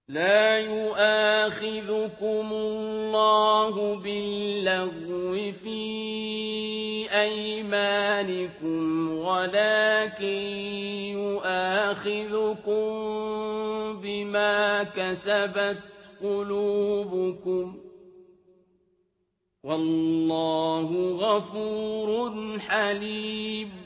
لا يؤاخذكم الله باللغو في أيمانكم ولكن يؤاخذكم بما كسبت قلوبكم والله غفور حليم